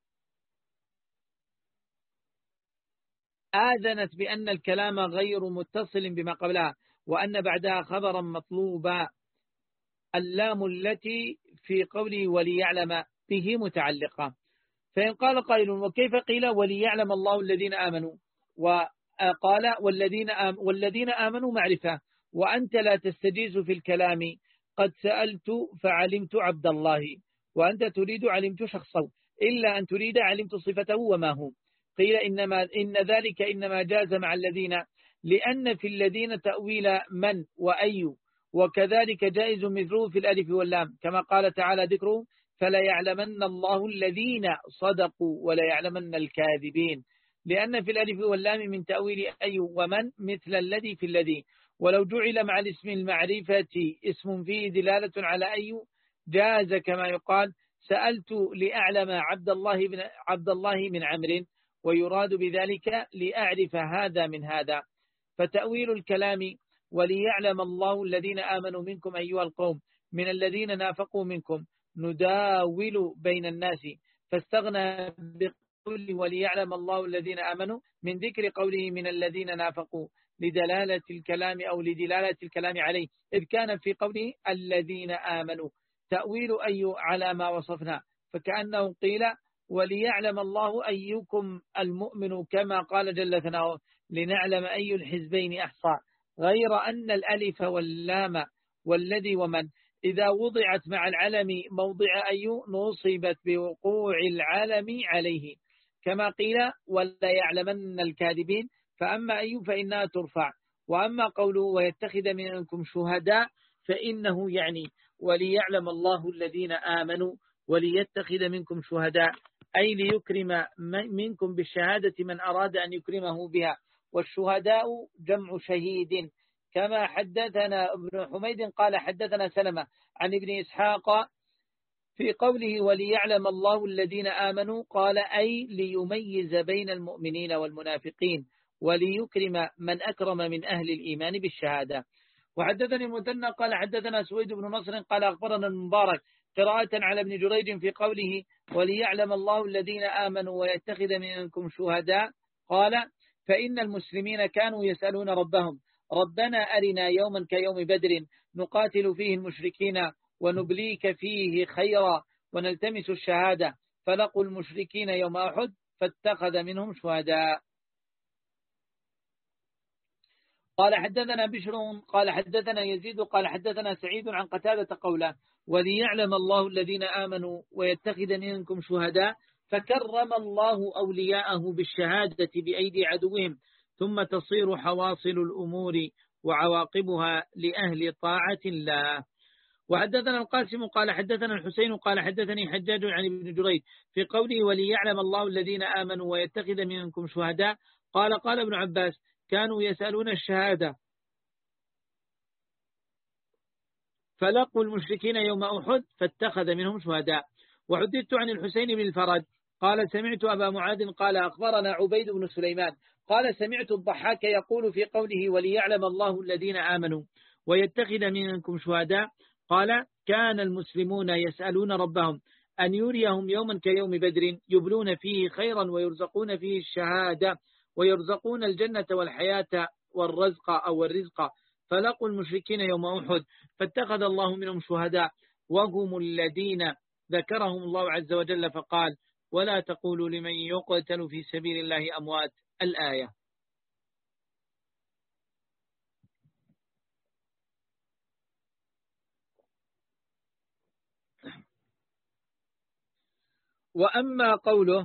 آذنت بأن الكلام غير متصل بما قبلها وأن بعدها خبرا مطلوبا. اللام التي في قوله وليعلم به متعلقة. فإن قال قائل وكيف قيل وليعلم الله الذين آمنوا وقال والذين آم والذين آمنوا معرفة وأنت لا تستجيز في الكلام قد سألت فعلمت عبد الله وأنت تريد علمت شخصه إلا أن تريد علمت صفته وما هو. قيل إنما إن ذلك إنما جاز مع الذين لأن في الذين تأويل من وأي وكذلك جائز مثله في الألف واللام كما قال تعالى ذكره فلا يعلمن الله الذين صدقوا ولا يعلمن الكاذبين، لأن في الألف واللام من تأويل أي ومن مثل الذي في الذي. ولو جعل مع الاسم المعرفة اسم فيه دلالة على أي جاز كما يقال سألت لأعلم عبد الله بن عبد الله من عمرو ويراد بذلك لأعرف هذا من هذا. فتأويل الكلام وليعلم الله الذين آمنوا منكم أيها القوم من الذين نافقوا منكم نداول بين الناس فاستغنى بقول وليعلم الله الذين آمنوا من ذكر قوله من الذين نافقوا لدلالة الكلام أو لدلالة الكلام عليه إذ كان في قوله الذين آمنوا تأويل أي على ما وصفنا فكأنه قيل وليعلم الله أيكم المؤمن كما قال جل ثناؤه لنعلم أي الحزبين أحصى، غير أن الألف واللام والذي ومن إذا وضعت مع العلم موضع أي نصبت بوقوع العلم عليه كما قيل ولا يعلمن الكاذبين، فأما أي فإنها ترفع. وأما قوله ويتخذ منكم شهداء فإنه يعني وليعلم الله الذين آمنوا وليتخذ منكم شهداء أي ليكرم منكم بالشهادة من أراد أن يكرمه بها، والشهداء جمع شهيد كما حدثنا ابن حميد قال حدثنا سلمة عن ابن إسحاق في قوله وليعلم الله الذين آمنوا قال أي ليميز بين المؤمنين والمنافقين وليكرم من أكرم من أهل الإيمان بالشهادة. وحدثني المثنى قال حدثنا سويد بن نصر قال أخبرنا المبارك قراءة على ابن جريج في قوله وليعلم الله الذين آمنوا ويتخذ منكم شهداء قال فإن المسلمين كانوا يسألون ربهم ربنا أرنا يوما كيوم بدر نقاتل فيه المشركين ونبليك فيه خيرا ونلتمس الشهادة فلقوا المشركين يوم أحد فاتخذ منهم شهداء. قال حدثنا بشر قال حدثنا يزيد قال حدثنا سعيد عن قتادة قوله وليعلم الله الذين آمنوا ويتخذ منكم شهداء فكرم الله أولياءه بالشهادة بأيدي عدوهم ثم تصير حواصل الأمور وعواقبها لأهل طاعة الله. وحدثنا القاسم قال حدثنا الحسين قال حدثني حجاج عن ابن جريج في قوله وليعلم الله الذين آمنوا ويتخذ منكم شهداء قال قال ابن عباس كانوا يسألون الشهادة فلقوا المشركين يوم أحد فاتخذ منهم شهداء. وحدثت عن الحسين بن الفرج قال سمعت أبا معاذ قال أخبرنا عبيد بن سليمان قال سمعت الضحاك يقول في قوله وليعلم الله الذين آمنوا ويتخذ منكم شهداء قال كان المسلمون يسألون ربهم أن يريهم يوما كيوم بدر يبلون فيه خيرا ويرزقون فيه الشهادة ويرزقون الجنة والحياة والرزق أو الرزق، فلقوا المشركين يوم أحد فاتخذ الله منهم شهداء وهم الذين ذكرهم الله عز وجل فقال ولا تقولوا لمن يقتل في سبيل الله أموات الآية. وأما قوله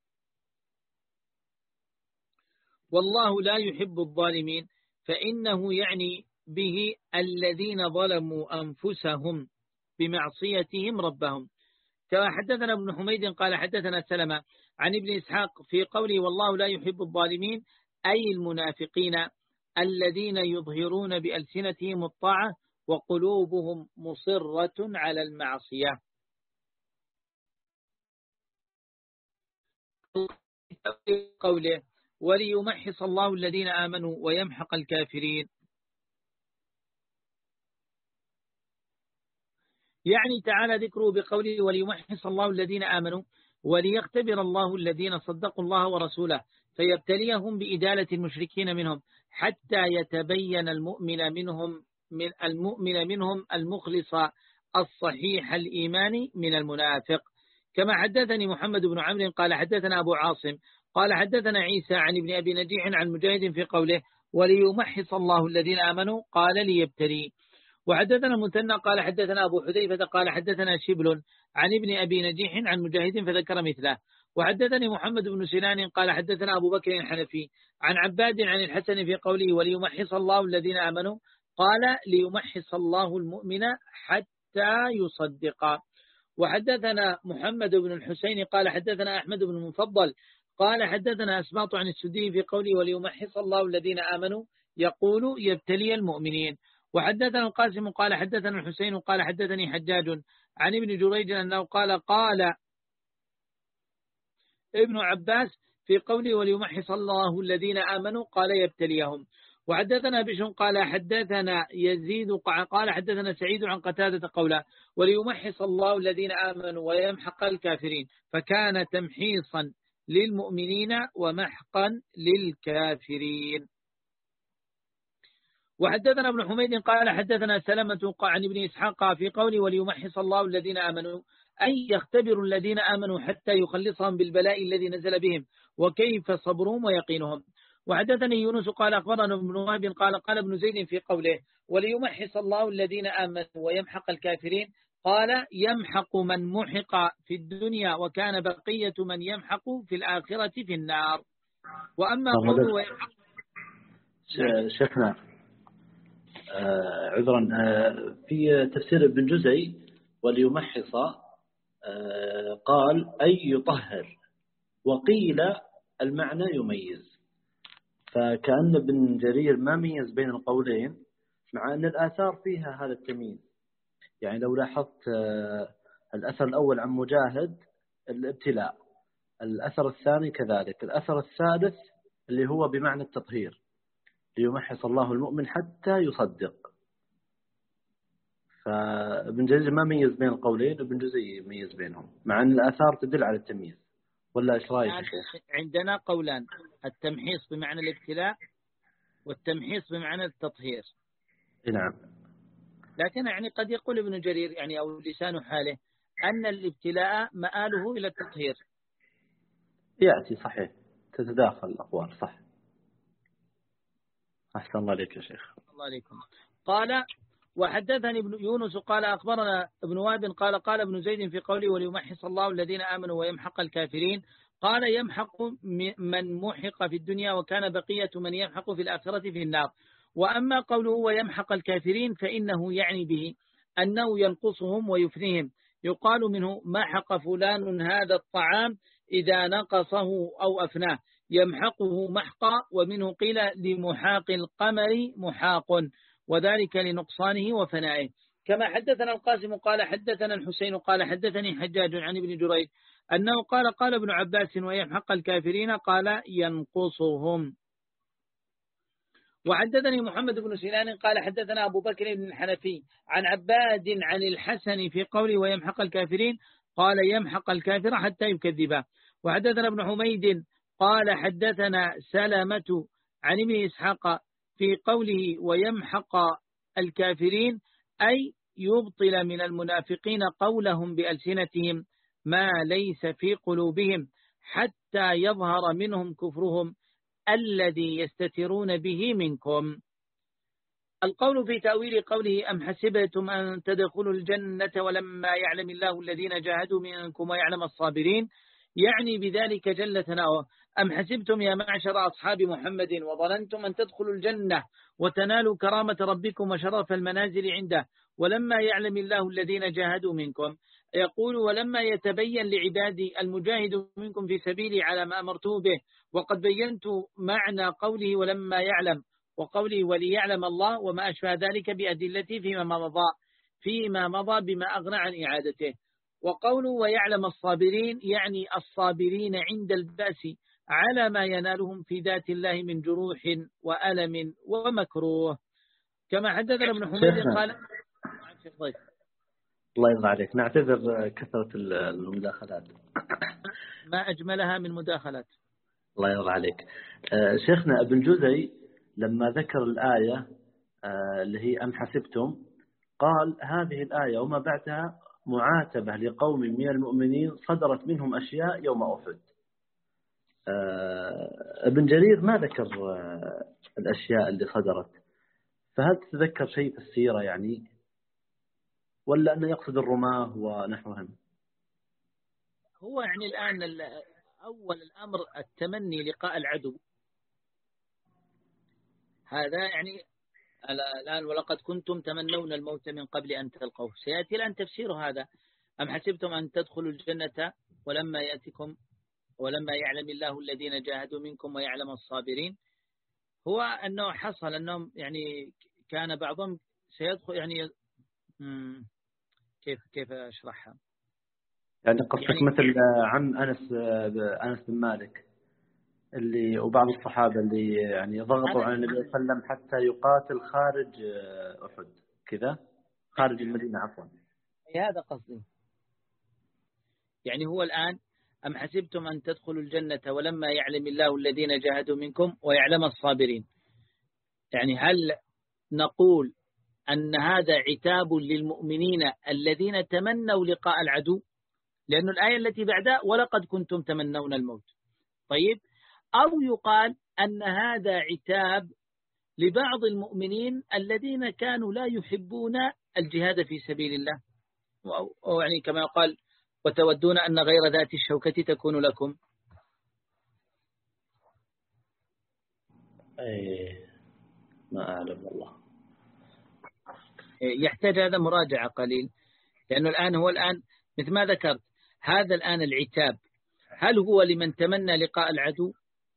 والله لا يحب الظالمين فإنه يعني به الذين ظلموا أنفسهم بمعصيتهم ربهم. كما حدثنا ابن حميد قال حدثنا سلمة عن ابن إسحاق في قوله والله لا يحب الظالمين أي المنافقين الذين يظهرون بألسنتهم الطاعة وقلوبهم مصرة على المعصية. قوله وليمحص الله الذين آمنوا ويمحق الكافرين، يعني تعالى ذكره بقوله وليمحص الله الذين آمنوا وليختبر الله الذين صدقوا الله ورسوله فيبتليهم بإدالة المشركين منهم حتى يتبين المؤمن منهم من المؤمن منهم المخلص الصحيح الإيمان من المنافق. كما حدثني محمد بن عمرو قال حدثنا أبو عاصم قال حدثنا عيسى عن ابن أبي نجيح عن مجاهد في قوله وليمحص الله الذين آمنوا قال ليبتلي. وحدثنا المثنى قال حدثنا أبو حذيفة قال حدثنا شبل عن ابن أبي نجيح عن مجاهد فذكر مثله. وحدثني محمد بن سنان قال حدثنا أبو بكر الحنفي عن عباد عن الحسن في قوله وليمحص الله الذين آمنوا قال ليمحص الله المؤمن حتى يصدق. وحدثنا محمد بن الحسين قال حدثنا أحمد بن المفضل قال حدثنا أسباط عن السدي في قوله وليمحص الله الذين آمنوا يقول يبتلي المؤمنين. وحدثنا القاسم قال حدثنا الحسين قال حدثني حجاج عن ابن جريج أنه قال قال ابن عباس في قوله وليمحص الله الذين آمنوا قال يبتليهم. وحدثنا بشر قال حدثنا يزيد قال حدثنا سعيد عن قتادة قوله وليمحص الله الذين آمنوا ويمحق الكافرين فكان تمحيصا للمؤمنين ومحقا للكافرين. وحدثنا ابن حميد قال حدثنا سلمة عن ابن إسحاق في قوله وليمحص الله الذين آمنوا أي يختبر الذين آمنوا حتى يخلصهم بالبلاء الذي نزل بهم وكيف صبرهم ويقينهم. وحدثني يونس قال أخبرنا ابن وهب قال قال ابن زيد في قوله وليمحص الله الذين آمنوا ويمحق الكافرين قال يمحق من محق في الدنيا وكان بقية من يمحق في الآخرة في النار. وأما قوله ويمحق شيخنا آه عذرا آه في تفسير ابن جزي وليمحص آه قال أي يطهر وقيل المعنى يميز، فكأن ابن جرير ما ميز بين القولين مع أن الآثار فيها هذا التمييز. يعني لو لاحظت آه الأثر الأول عن مجاهد الابتلاء، الأثر الثاني كذلك، الأثر الثالث اللي هو بمعنى التطهير ليمحص الله المؤمن حتى يصدق. فابن جرير ما ميز بين القولين وابن جزي ميز بينهم مع أن الآثار تدل على التمييز. ولا إيش رأيك يا شيخ؟ عندنا قولان، التمحيص بمعنى الابتلاء والتمحيص بمعنى التطهير. نعم. لكن يعني قد يقول ابن جرير يعني أو لسان حاله أن الابتلاء مآله إلى التطهير. يأتي صحيح، تتداخل الأقوال صح. أحسن الله عليك يا شيخ. الله عليكم. قال وحدثني ابن يونس قال أخبرنا ابن وهب قال قال ابن زيد في قوله وليمحص الله الذين آمنوا ويمحق الكافرين قال يمحق من محق في الدنيا وكان بقية من يمحق في الآخرة في النار. وأما قوله ويمحق الكافرين فإنه يعني به أنه ينقصهم ويفنيهم، يقال منه محق فلان هذا الطعام إذا نقصه أو أفناه يمحقه محقا، ومنه قيل لمحاق القمر محاق وذلك لنقصانه وفنائه. كما حدثنا القاسم قال حدثنا الحسين قال حدثني حجاج عن ابن جريج أنه قال قال ابن عباس ويمحق الكافرين قال ينقصهم. وحدثني محمد بن سنان قال حدثنا أبو بكر بن الحنفي عن عباد عن الحسن في قوله ويمحق الكافرين قال يمحق الكافر حتى يكذبه. وحدثنا ابن حميد قال حدثنا سلمة عن ابن إسحاق في قوله ويمحق الكافرين أي يبطل من المنافقين قولهم بألسنتهم ما ليس في قلوبهم حتى يظهر منهم كفرهم الذي يستترون به منكم. القول في تأويل قوله أم حسبتم أن تدخلوا الجنة ولما يعلم الله الذين جاهدوا منكم ويعلم الصابرين، يعني بذلك جل ثناؤه أم حسبتم يا معشر أصحاب محمد وظننتم أن تدخلوا الجنة وتنالوا كرامة ربكم وشرف المنازل عنده ولما يعلم الله الذين جاهدوا منكم. يقول ولما يتبين لعبادي المجاهد منكم في سبيلي على ما أمرته به. وقد بينت معنى قوله ولما يعلم وقوله وليعلم الله وما أشبه ذلك بأدلتي فيما مضى فيما مضى بما أغنى عن إعادته. وقوله ويعلم الصابرين يعني الصابرين عند البأس على ما ينالهم في ذات الله من جروح وألم ومكروه. كما حدثنا ابن حميد قال الله يرضى عليك نعتذر كثرة المداخلات ما أجملها من مداخلات. الله يرضى عليك. شيخنا ابن جزي لما ذكر الآية اللي هي أم حسبتم قال هذه الآية وما بعدها معاتبة لقوم من المؤمنين صدرت منهم أشياء يوم أحد. ابن جرير ما ذكر الأشياء اللي صدرت، فهل تتذكر شيء في السيرة يعني ولا أنه يقصد الرماة ونحوهم؟ هو يعني الآن أول الأمر التمني لقاء العدو، هذا يعني الآن ولقد كنتم تمنون الموت من قبل أن تلقوه. سيأتي الآن تفسير هذا أم حسبتم أن تدخلوا الجنة ولما يأتكم ولما يعلم الله الذين جاهدوا منكم ويعلم الصابرين. هو أنه حصل أنهم يعني كان بعضهم سيدخل يعني كيف كيف أشرحها يعني قصدك يعني مثل عم أنس أنس بن مالك اللي وبعض الصحابة اللي يعني ضغطوا على النبي صلى الله عليه وسلم حتى يقاتل خارج أحد كذا خارج المدينة عفوا. هذا قصدي يعني هو الآن أم حسبتم أن تدخلوا الجنة ولما يعلم الله الذين جاهدوا منكم ويعلم الصابرين، يعني هل نقول أن هذا عتاب للمؤمنين الذين تمنوا لقاء العدو؟ لأن الآية التي بعدها ولقد كنتم تمنون الموت. طيب، أو يقال أن هذا عتاب لبعض المؤمنين الذين كانوا لا يحبون الجهاد في سبيل الله، أو يعني كما يقال وتودون أن غير ذات الشوكة تكون لكم. أي ما أعلم والله، يحتاج هذا مراجعة قليل، لأنه الآن هو الآن مثل ما ذكرت هذا الآن العتاب هل هو لمن تمنى لقاء العدو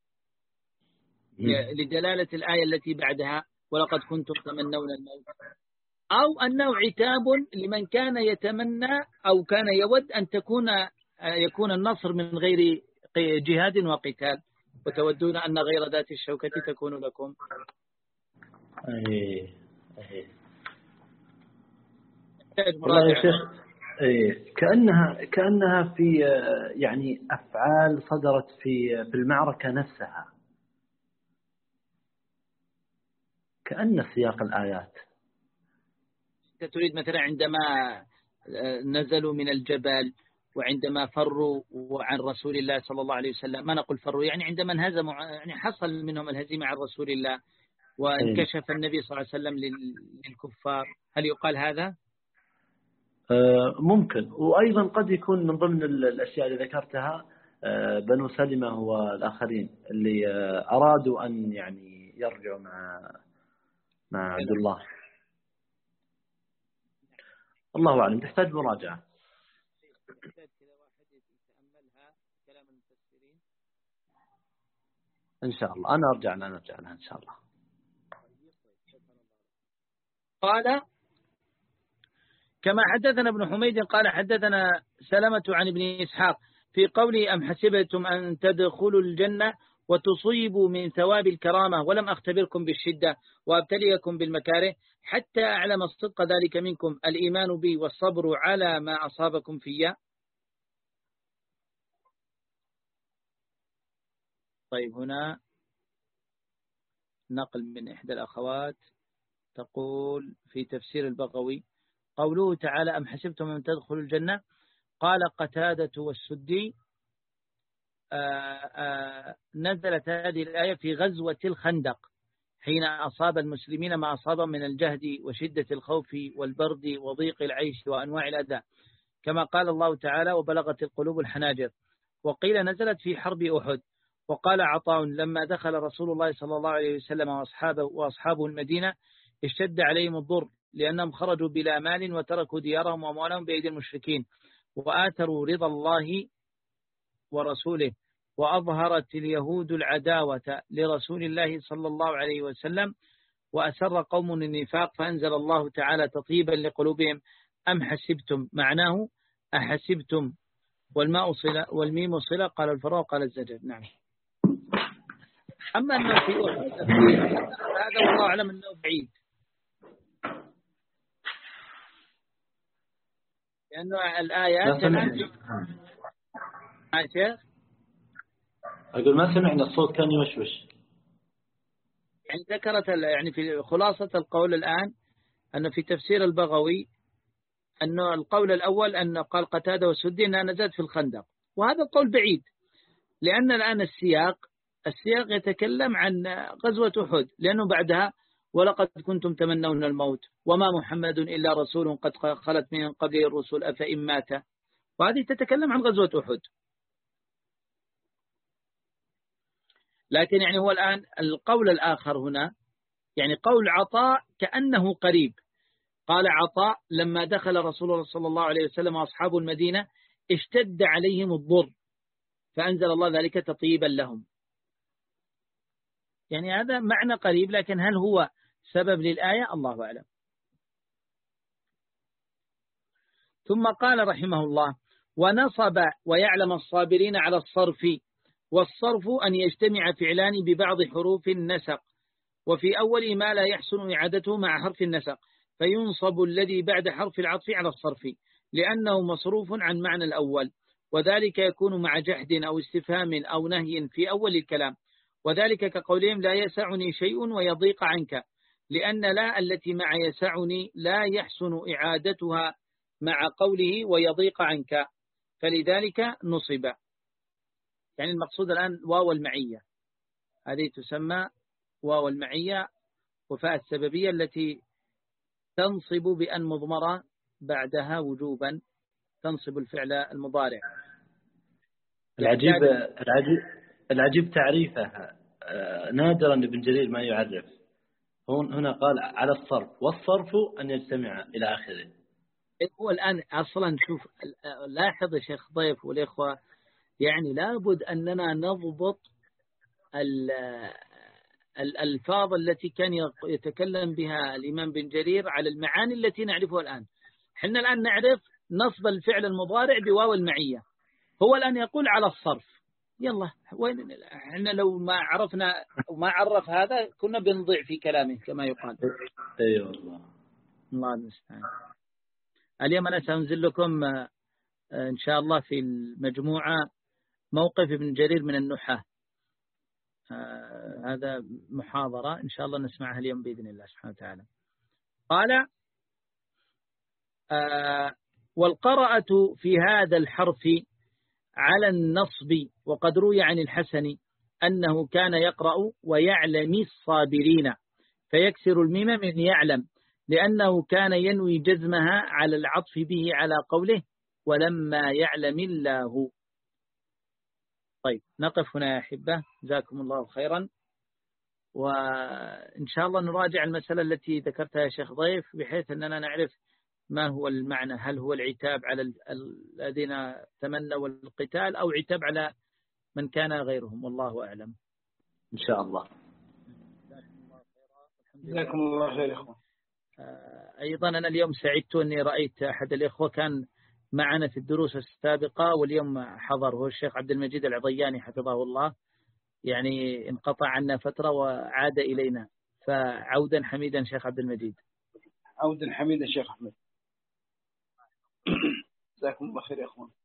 لدلالة الآية التي بعدها ولقد كنتم تمنون الموت، أو أنه عتاب لمن كان يتمنى أو كان يود أن تكون يكون النصر من غير جهاد وقتال وتودون أن غير ذات الشوكة تكون لكم. أيه أيه. والله يا شيخ أيه. كأنها كأنها في يعني أفعال صدرت في في المعركة نفسها، كأن سياق الآيات. أنت تريد مثلا عندما نزلوا من الجبل وعندما فروا عن رسول الله صلى الله عليه وسلم، ما نقول فروا يعني عندما انهزموا يعني حصل منهم الهزيمة عن رسول الله وانكشف النبي صلى الله عليه وسلم للكفار، هل يقال هذا؟ ممكن، وأيضا قد يكون من ضمن الأشياء اللي ذكرتها بنو سلمة والآخرين اللي أرادوا أن يعني يرجعوا مع مع عبد الله. الله أعلم، تحتاج مراجعة. إن شاء الله أنا أرجع أنا أرجع لها إن شاء الله. قال كما حدثنا ابن حميد قال حدثنا سلمة عن ابن إسحاق في قوله أم حسبتم أن تدخلوا الجنة وتصيبوا من ثواب الكرامة ولم أختبركم بالشدة وأبتليكم بالمكاره حتى أعلم الصدق ذلك منكم الإيمان بي والصبر على ما أصابكم فيا. طيب هنا نقل من إحدى الأخوات تقول في تفسير البغوي قوله تعالى أم حسبتم أن تدخلوا الجنة، قال قتادة والسدي آآ آآ نزلت هذه الآية في غزوة الخندق حين أصاب المسلمين ما أصابهم من الجهد وشدة الخوف والبرد وضيق العيش وأنواع الأذى، كما قال الله تعالى وبلغت القلوب الحناجر. وقيل نزلت في حرب أحد. وقال عطاء لما دخل رسول الله صلى الله عليه وسلم وأصحابه, وأصحابه المدينة اشتد عليهم الضر لأنهم خرجوا بلا مال وتركوا ديارهم وأموالهم بأيدي المشركين وآثروا رضا الله ورسوله، وأظهرت اليهود العداوة لرسول الله صلى الله عليه وسلم، وأسر قوم النفاق فأنزل الله تعالى تطيبا لقلوبهم أم حسبتم، معناه أحسبتم، والماء صلة والميم صلة، قال الفراء قال الزجر. نعم. أما أنه في أحد هذا والله أعلم أنه بعيد، لأنه الآيات عاشر أقول ما سمعنا الصوت كان يوشوش. يعني ذكرت يعني في خلاصة القول الآن أنه في تفسير البغوي أنه القول الأول أنه قال قتادة والسدي أنها نزلت في الخندق، وهذا القول بعيد لأن الآن السياق السياق يتكلم عن غزوة أحد، لأنه بعدها ولقد كنتم تمنون الموت وما محمد إلا رسول قد خلت من قبله الرسل أفإن مات، وهذه تتكلم عن غزوة أحد. لكن يعني هو الآن القول الآخر هنا يعني قول عطاء كأنه قريب. قال عطاء لما دخل رسول الله صلى الله عليه وسلم وأصحاب المدينة اشتد عليهم الضر فأنزل الله ذلك تطيبا لهم. يعني هذا معنى قريب، لكن هل هو سبب للآية؟ الله أعلم. ثم قال رحمه الله ونصب ويعلم الصابرين على الصرف، والصرف أن يجتمع فعلان ببعض حروف النسق، وفي أول ما لا يحسن إعادته مع حرف النسق فينصب الذي بعد حرف العطف على الصرف لأنه مصروف عن معنى الأول، وذلك يكون مع جحد أو استفهام أو نهي في أول الكلام، وذلك كقولهم لا يسعني شيء ويضيق عنك، لأن لا التي مع يسعني لا يحسن إعادتها مع قوله ويضيق عنك، فلذلك نصب. يعني المقصود الآن واو المعية، هذه تسمى واو المعية وفاء السببية التي تنصب بأن مضمرة بعدها وجوبا، تنصب الفعل المضارع. العجيب العجيب العجيب تعريفها نادرا ابن جرير ما يعرف. هنا قال على الصرف، والصرف أن يجتمع إلى آخره. هو الآن أصلا شوف لاحظ يا شيخ ضيف والإخوة، يعني لابد أننا نضبط الألفاظ التي كان يتكلم بها الإمام بن جرير على المعاني التي نعرفها الآن. حنا الآن نعرف نصب الفعل المضارع بواو المعية، هو الآن يقول على الصرف. يلا وين احنا لو ما عرفنا وما عرف هذا كنا بنضيع في كلامه كما يقال. ايوه والله. الله المستعان. اليوم أنا سأنزل لكم إن شاء الله في المجموعة موقف ابن جرير من النحاة، هذا محاضرة إن شاء الله نسمعها اليوم بإذن الله سبحانه وتعالى. قال والقراءة في هذا الحرف على النصب، وقد روي عن الحسن أنه كان يقرأ ويعلم الصابرين فيكسر الميم من يعلم، لأنه كان ينوي جزمها على العطف به على قوله ولما يعلم الله. طيب نقف هنا يا أحبة، جزاكم الله خيرا، وإن شاء الله نراجع المسألة التي ذكرتها يا شيخ ضيف بحيث أننا نعرف ما هو المعنى، هل هو العتاب على الذين تمنوا القتال أو عتاب على من كان غيرهم، والله أعلم إن شاء الله. جزاكم الله خير إخوة. أيضا أنا اليوم سعدت أني رأيت أحد الإخوة كان معنا في الدروس السابقة واليوم حضر، هو الشيخ عبد المجيد العضياني حفظه الله، يعني انقطع عنا فترة وعاد إلينا، فعودا حميدا شيخ عبد المجيد. عودا حميدا شيخ أحمد. جزاكم الله خير يا أخوان.